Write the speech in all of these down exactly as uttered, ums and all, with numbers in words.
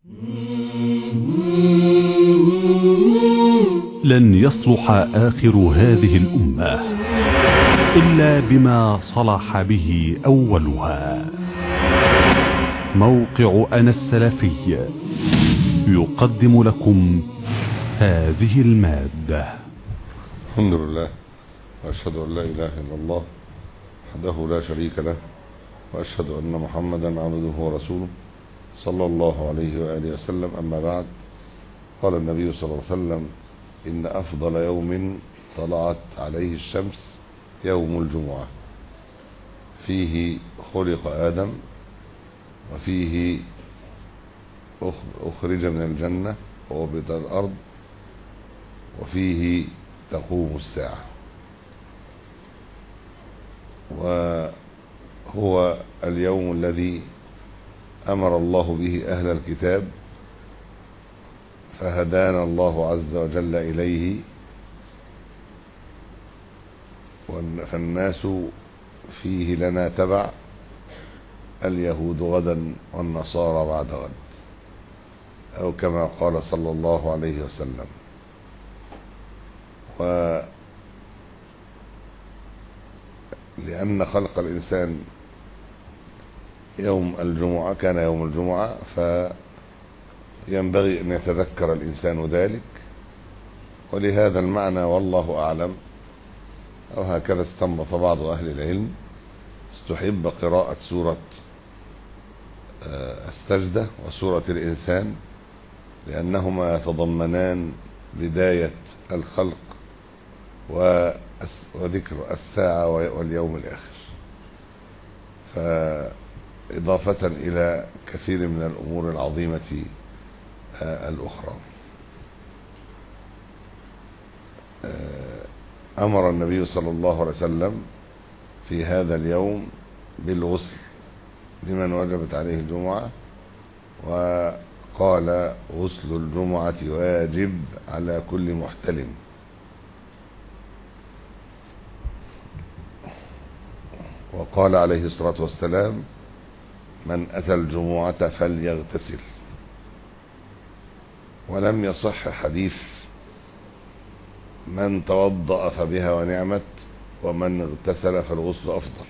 لن يصلح آخر هذه الأمة إلا بما صلح به أولها. موقع أنا السلفي يقدم لكم هذه المادة. الحمد لله، وأشهد أن لا إله إلا الله وحده لا شريك له، وأشهد أن محمدا عبده ورسوله صلى الله عليه وآله وسلم. أما بعد، قال النبي صلى الله عليه وسلم: إن أفضل يوم طلعت عليه الشمس يوم الجمعة، فيه خلق آدم، وفيه أخرج من الجنة ووبط الأرض، وفيه تقوم الساعة. وهو اليوم الذي أمر الله به أهل الكتاب فهدانا الله عز وجل إليه، فالناس فيه لنا تبع، اليهود غدا والنصارى بعد غد، أو كما قال صلى الله عليه وسلم. ولأن خلق الإنسان يوم الجمعة كان يوم الجمعة، فينبغي أن يتذكر الإنسان ذلك، ولهذا المعنى والله أعلم، أو هكذا استنبط بعض أهل العلم، استحب قراءة سورة السجدة وسورة الإنسان، لأنهما يتضمنان بداية الخلق وذكر الساعة واليوم الآخر، فإضافة إلى كثير من الأمور العظيمة الأخرى. أمر النبي صلى الله عليه وسلم في هذا اليوم بالغسل لمن وجبت عليه الجمعة، وقال: غسل الجمعة واجب على كل محتلم. وقال عليه الصلاة والسلام: من أتى الجمعة فليغتسل. ولم يصح حديث من توضأ فبها ونعمت، ومن اغتسل فالغسل أفضل،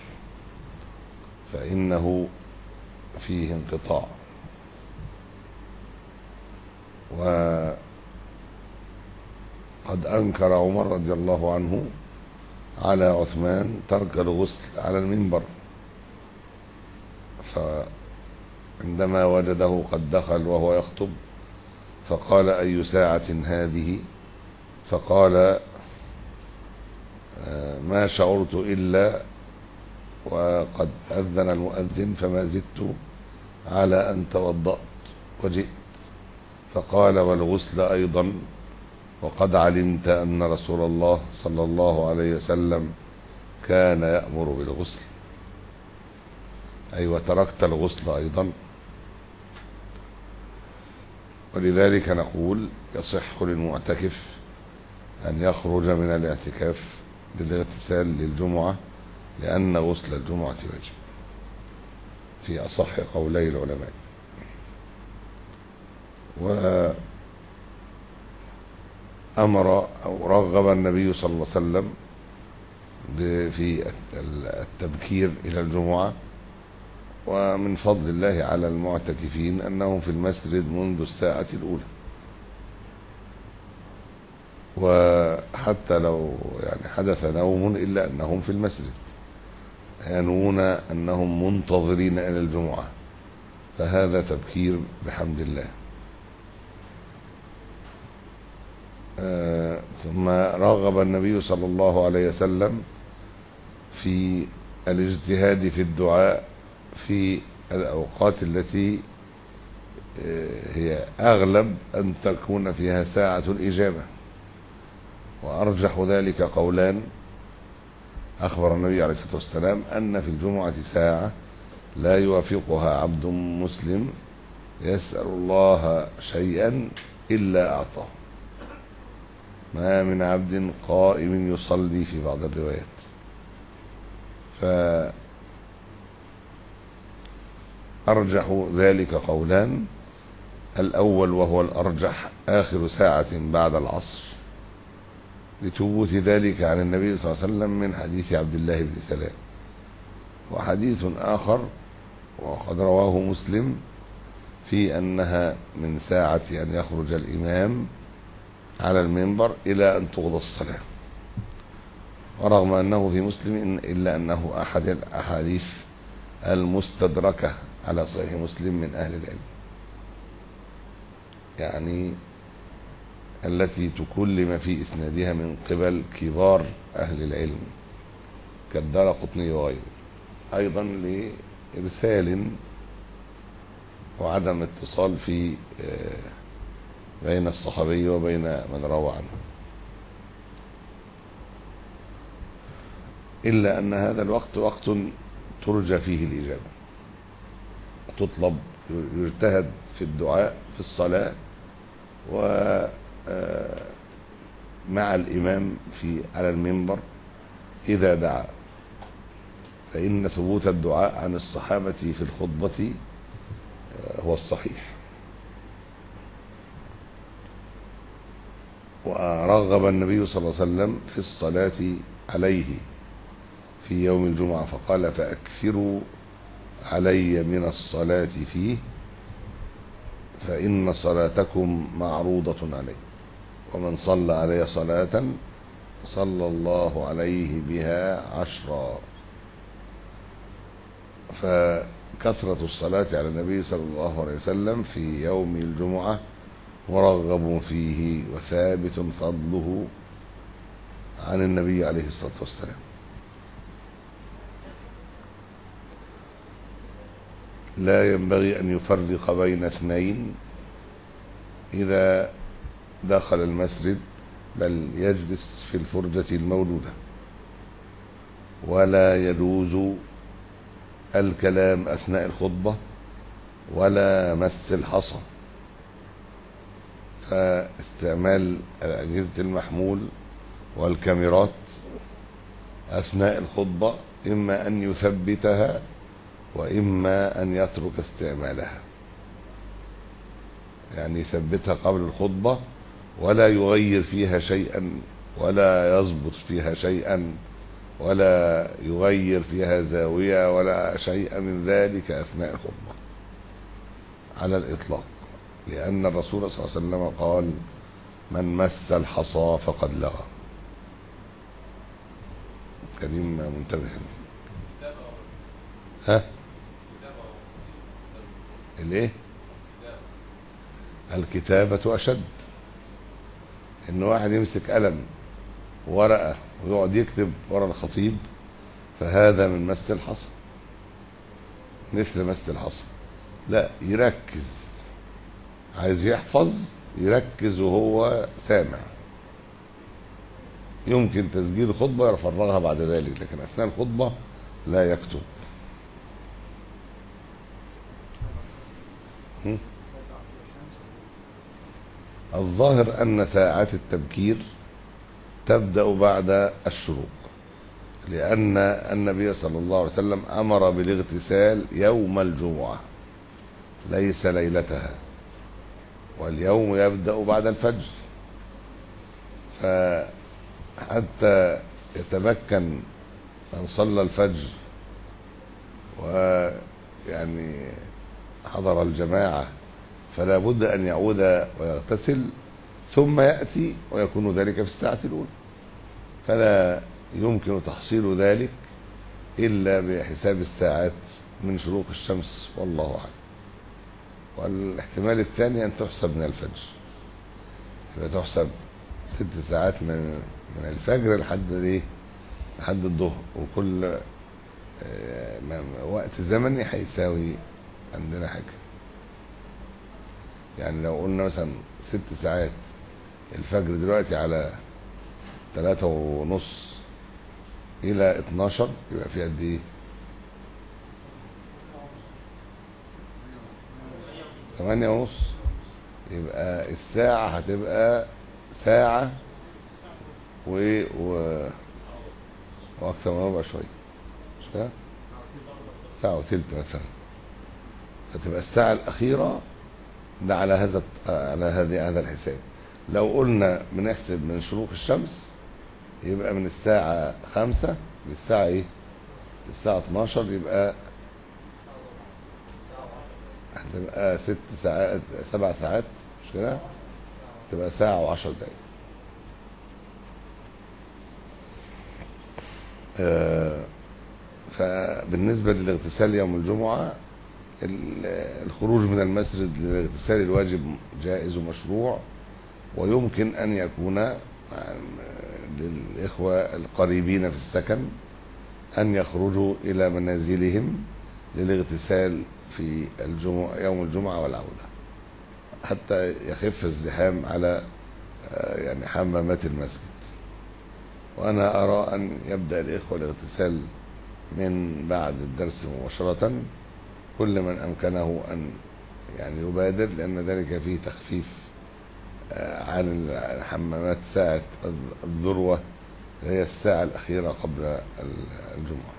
فإنه فيه انقطاع. وقد أنكر عمر رضي الله عنه على عثمان ترك الغسل على المنبر، فعندما وجده قد دخل وهو يخطب فقال: أي ساعة هذه؟ فقال: ما شعرت إلا وقد أذن المؤذن فما زدت على أن توضأت وجئت. فقال: والغسل أيضا، وقد علمت أن رسول الله صلى الله عليه وسلم كان يأمر بالغسل، أي وتركت الغسل أيضا. ولذلك نقول: يصح للمعتكف أن يخرج من الاعتكاف للاغتسال للجمعة، لأن غسل الجمعة واجب في أصح قولي العلماء. وأمر أو رغب النبي صلى الله عليه وسلم في التبكير إلى الجمعة، ومن فضل الله على المعتكفين أنهم في المسجد منذ الساعة الأولى، وحتى لو يعني حدث نوم إلا أنهم في المسجد ينوون أنهم منتظرين إلى الجمعة، فهذا تبكير بحمد الله. آه ثم رغب النبي صلى الله عليه وسلم في الاجتهاد في الدعاء في الأوقات التي آه هي أغلب أن تكون فيها ساعة الإجابة، وأرجح ذلك قولان. أخبر النبي عليه الصلاة والسلام أن في الجمعة ساعة لا يوافقها عبد مسلم يسأل الله شيئا إلا أعطاه، ما من عبد قائم يصلي في بعض الروايات. فأرجح ذلك قولان، الأول وهو الأرجح آخر ساعة بعد العصر، لثبوت ذلك عن النبي صلى الله عليه وسلم من حديث عبد الله بن سلام. وحديث آخر وقد رواه مسلم في أنها من ساعة أن يخرج الإمام على المنبر إلى أن تقضى الصلاة، ورغم أنه في مسلم إلا أنه أحد الأحاديث المستدركة على صحيح مسلم من أهل العلم، يعني التي تكلم في إسنادها من قبل كبار أهل العلم كالدارقطني وغيره، أيضا لإرسال وعدم اتصال في بين الصحابي وبين من روى عنه، إلا أن هذا الوقت وقت ترجى فيه الإجابة، تطلب يجتهد في الدعاء في الصلاة ومع الإمام في على المنبر إذا دعا، فإن ثبوت الدعاء عن الصحابة في الخطبة هو الصحيح. ورغب النبي صلى الله عليه وسلم في الصلاة عليه في يوم الجمعة فقال: فأكثروا علي من الصلاة فيه فإن صلاتكم معروضة علي، ومن صلى علي صلاة صلى الله عليه بها عشرا. فكثرة الصلاة على النبي صلى الله عليه وسلم في يوم الجمعة مرغب فيه وثابت فضله عن النبي عليه الصلاة والسلام. لا ينبغي أن يفرق بين اثنين إذا دخل المسجد، بل يجلس في الفرجة المولودة، ولا يجوز الكلام أثناء الخطبة ولا مس الحصى. فاستعمال أجهزة المحمول والكاميرات أثناء الخطبة إما أن يثبتها وإما أن يترك استعمالها، يعني يثبتها قبل الخطبة ولا يغير فيها شيئا ولا يضبط فيها شيئا ولا يغير فيها زاوية ولا شيء من ذلك أثناء الخطبة على الإطلاق، لأن الرسول صلى الله عليه وسلم قال: من مس الحصى فقد لغى. كريم منتبه. ها الايه؟ الكتابة أشد، إن واحد يمسك قلم ورقة ويقعد يكتب ورا الخطيب، فهذا من مس الحصى مثل مس الحصى. لا، يركز، عايز يحفظ يركز وهو سامع. يمكن تسجيل الخطبة يفرغها بعد ذلك، لكن أثناء الخطبة لا يكتب. الظاهر أن ساعات التبكير تبدأ بعد الشروق، لأن النبي صلى الله عليه وسلم أمر بالاغتسال يوم الجمعة ليس ليلتها، واليوم يبدأ بعد الفجر، فحتى يتمكن من صلى الفجر ويعني حضر الجماعة فلا بد أن يعود ويغتسل ثم يأتي، ويكون ذلك في الساعة الأولى، فلا يمكن تحصيل ذلك إلا بحساب الساعات من شروق الشمس، والله أعلم. والاحتمال الثاني أن تحسب من الفجر، فتحسب ست ساعات من من الفجر لحد ايه لحد الظهر، وكل وقت زمني هيساوي عندنا حاجة. يعني لو قلنا مثلا ست ساعات، الفجر دلوقتي على ثلاثة ونص إلى اتناشر، يبقى في قد إيه؟ ثمانية ونص. يبقى الساعة هتبقى ساعة و... و... وأكثر من ربع شوية، مش كده؟ ساعة وثلث مثلا، فتبقى الساعة الأخيرة ده على هذا على هذه هذا الحساب. لو قلنا بنحسب من شروق الشمس يبقى من الساعة خمسة للساعة ايه للساعة اتناشر، يبقى هتبقى ست ساعات سبع ساعات مش كده، تبقى ساعة وعشر دقايق. آه فبالنسبة للاغتسال يوم الجمعة، الخروج من المسجد للاغتسال الواجب جائز ومشروع، ويمكن أن يكون للإخوة القريبين في السكن أن يخرجوا إلى منازلهم للاغتسال في الجمعة يوم الجمعة والعودة، حتى يخف الزحام على يعني حمامات المسجد. وأنا أرى أن يبدأ الإخوة الاغتسال من بعد الدرس مباشرة، كل من أمكنه أن يعني يبادر، لأن ذلك فيه تخفيف عن الحمامات ساعة الذروة، هي الساعة الأخيرة قبل الجمعة.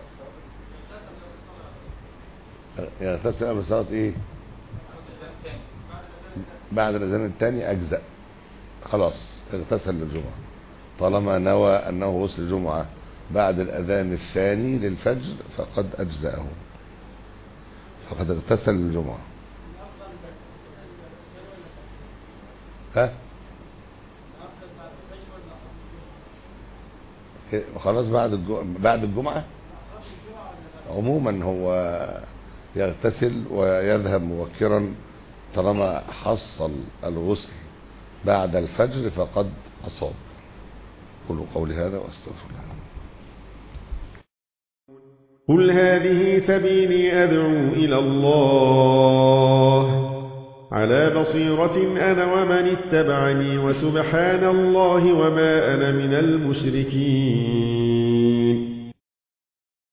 يغتسل قبل صلاة إيه؟ بعد الأذان الثاني أجزاء، خلاص اغتسل للجمعة طالما نوى أنه غسل الجمعة بعد الأذان الثاني للفجر فقد أجزأه، فقد اغتسل للجمعة. ها خلاص بعد الجمعة بعد الجمعة عموما هو يغتسل ويذهب مبكرا طالما حصل الغسل بعد الفجر فقد أصاب. قولوا قولي هذا واستغفر الله. قل هذه سبيلي أدعو إلى الله على بصيرة أنا ومن اتبعني، وسبحان الله وما أنا من المشركين.